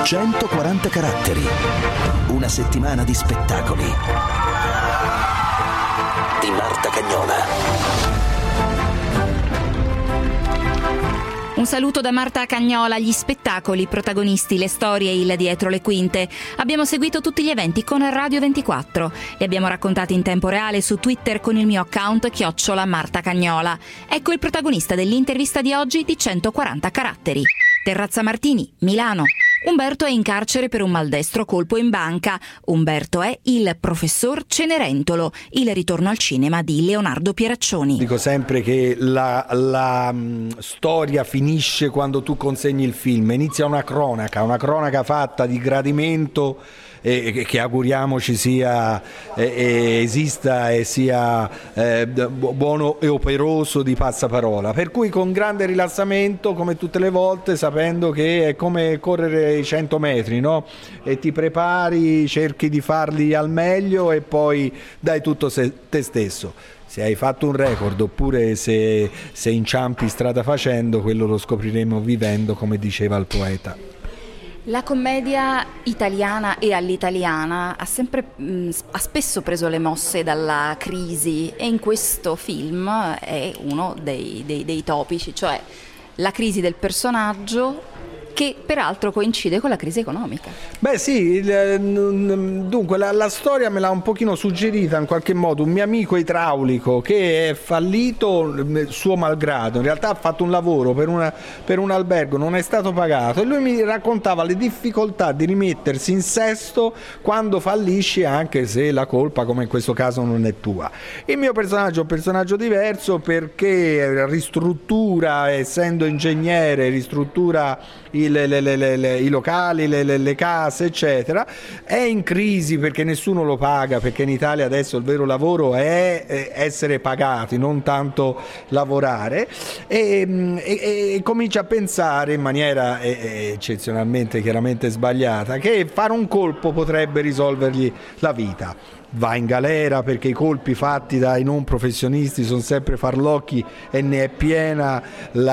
140 caratteri. Una settimana di spettacoli. Di Marta Cagnola. Un saluto da Marta Cagnola. Gli spettacoli, i protagonisti, le storie e il dietro le quinte. Abbiamo seguito tutti gli eventi con Radio 24. Li abbiamo raccontati in tempo reale su Twitter con il mio account @Marta Cagnola. Ecco il protagonista dell'intervista di oggi di 140 caratteri. Terrazza Martini, Milano. Umberto è in carcere per un maldestro colpo in banca. Umberto è il professor Cenerentolo, il ritorno al cinema di Leonardo Pieraccioni. Dico sempre che la storia finisce quando tu consegni il film, inizia una cronaca fatta di gradimento che auguriamoci sia esista e sia buono e operoso di passaparola, per cui con grande rilassamento come tutte le volte, sapendo che è come correre i 100 metri, no? E ti prepari, cerchi di farli al meglio e poi dai tutto te stesso. Se hai fatto un record oppure se inciampi strada facendo, quello lo scopriremo vivendo, come diceva il poeta. La commedia italiana e all'italiana ha spesso preso le mosse dalla crisi, e in questo film è uno dei topici, cioè la crisi del personaggio, che peraltro coincide con la crisi economica. Beh sì, dunque la storia me l'ha un pochino suggerita in qualche modo un mio amico idraulico che è fallito suo malgrado, in realtà ha fatto un lavoro per un albergo, non è stato pagato, e lui mi raccontava le difficoltà di rimettersi in sesto quando fallisci, anche se la colpa, come in questo caso, non è tua. Il mio personaggio è un personaggio diverso perché ristruttura, essendo ingegnere, ristruttura i locali, le case, eccetera. È in crisi perché nessuno lo paga, perché in Italia adesso il vero lavoro è essere pagati, non tanto lavorare, e comincia a pensare in maniera eccezionalmente chiaramente sbagliata che fare un colpo potrebbe risolvergli la vita. Va in galera perché i colpi fatti dai non professionisti sono sempre farlocchi e ne è piena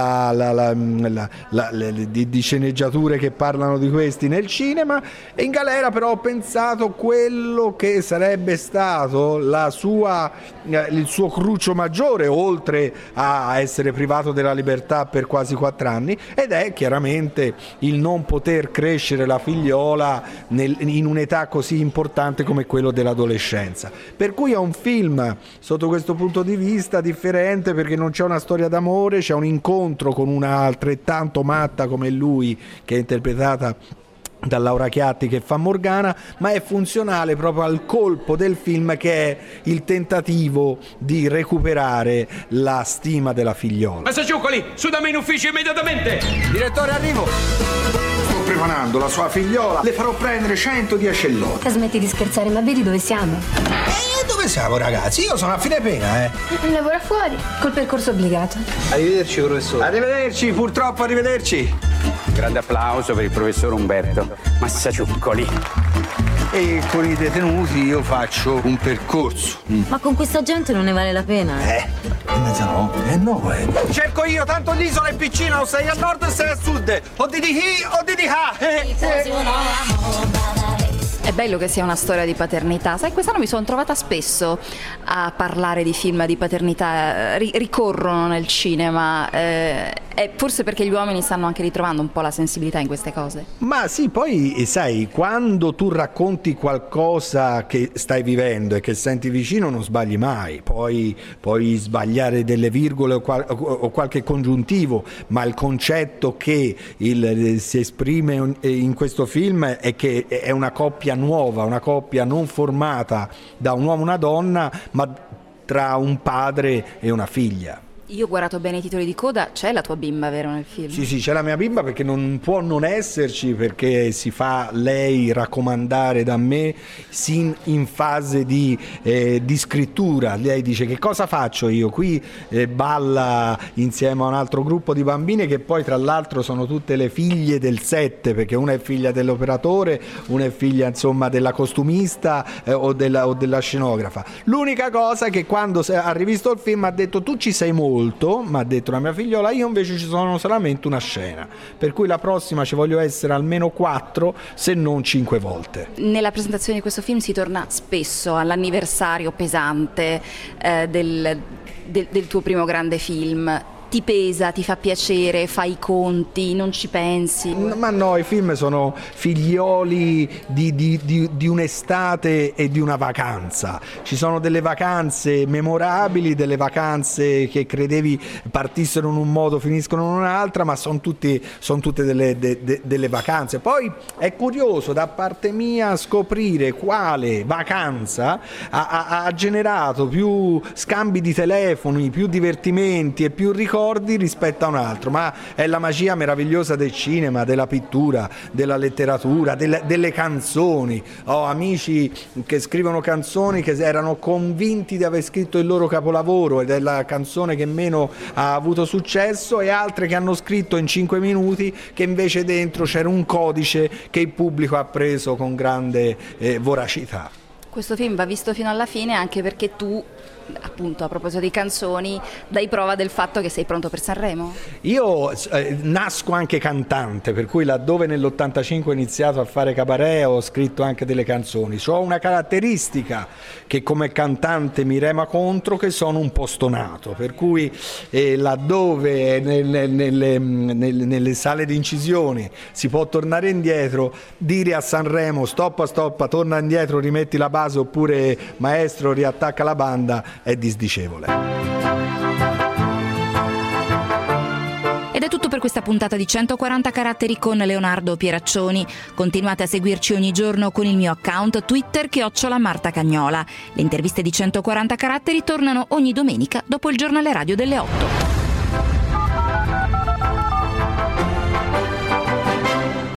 di sceneggiature che parlano di questi nel cinema. E in galera però ho pensato quello che sarebbe stato il suo cruccio maggiore, oltre a essere privato della libertà per quasi 4 anni, ed è chiaramente il non poter crescere la figliola in un'età così importante come quello dell'adolescenza. Per cui è un film sotto questo punto di vista differente, perché non c'è una storia d'amore, c'è un incontro con una altrettanto matta come lui, che è interpretata da Laura Chiatti, che fa Morgana, ma è funzionale proprio al colpo del film, che è il tentativo di recuperare la stima della figliola. Massaciuccoli, su da me in ufficio immediatamente! Direttore, arrivo! Sto preparando la sua figliola, le farò prendere 110 ellotti. Smetti di scherzare, ma vedi dove siamo? Dove siamo, ragazzi? Io sono a fine pena, Lavora fuori, col percorso obbligato. Arrivederci, professore. Arrivederci, purtroppo arrivederci. Grande applauso per il professor Umberto Massaciuccoli. E con i detenuti io faccio un percorso. Ma con questa gente non ne vale la pena. Mezzanotte? No. Cerco io, tanto l'isola è piccina, o sei a nord o sei a sud. O di chi o di È bello che sia una storia di paternità. Sai, quest'anno mi sono trovata spesso a parlare di film di paternità, ricorrono nel cinema, forse perché gli uomini stanno anche ritrovando un po' la sensibilità in queste cose. Ma sì, poi sai, quando tu racconti qualcosa che stai vivendo e che senti vicino, non sbagli mai. Puoi sbagliare delle virgole o qualche congiuntivo, ma il concetto che si esprime in questo film è che è una coppia nuova, una coppia non formata da un uomo e una donna, ma tra un padre e una figlia. Io ho guardato bene i titoli di coda, c'è la tua bimba, vero, nel film? Sì, c'è la mia bimba, perché non può non esserci, perché si fa lei raccomandare da me in fase di scrittura. Lei dice: che cosa faccio io? Qui balla insieme a un altro gruppo di bambine che poi tra l'altro sono tutte le figlie del set, perché una è figlia dell'operatore, una è figlia insomma della costumista o della scenografa. L'unica cosa è che quando ha rivisto il film ha detto: tu ci sei molto, molto, mi ha detto la mia figliola, io invece ci sono solamente una scena, per cui la prossima ci voglio essere almeno 4 se non 5 volte. Nella presentazione di questo film si torna spesso all'anniversario pesante del tuo primo grande film. Ti pesa, ti fa piacere, fai i conti, non ci pensi? Ma no, i film sono figlioli di un'estate e di una vacanza. Ci sono delle vacanze memorabili, delle vacanze che credevi partissero in un modo, finiscono in un'altra, ma sono tutte delle vacanze. Poi è curioso da parte mia scoprire quale vacanza ha generato più scambi di telefoni, più divertimenti e più ricordi rispetto a un altro, ma è la magia meravigliosa del cinema, della pittura, della letteratura, delle canzoni. Ho amici che scrivono canzoni che erano convinti di aver scritto il loro capolavoro ed è la canzone che meno ha avuto successo, e altre che hanno scritto in 5 minuti che invece dentro c'era un codice che il pubblico ha preso con grande voracità. Questo film va visto fino alla fine anche perché tu, appunto, a proposito di canzoni, dai prova del fatto che sei pronto per Sanremo? Io nasco anche cantante, per cui laddove nell'85 ho iniziato a fare cabaret ho scritto anche delle canzoni. Ho una caratteristica che come cantante mi rema contro, che sono un po' stonato, per cui laddove nelle sale di incisioni si può tornare indietro, dire a Sanremo stoppa, torna indietro, rimetti la base, oppure maestro riattacca la banda, è disdicevole. Ed è tutto per questa puntata di 140 caratteri con Leonardo Pieraccioni. Continuate a seguirci ogni giorno con il mio account Twitter @MartaCagnola. Le interviste di 140 caratteri tornano ogni domenica dopo il giornale radio delle 8.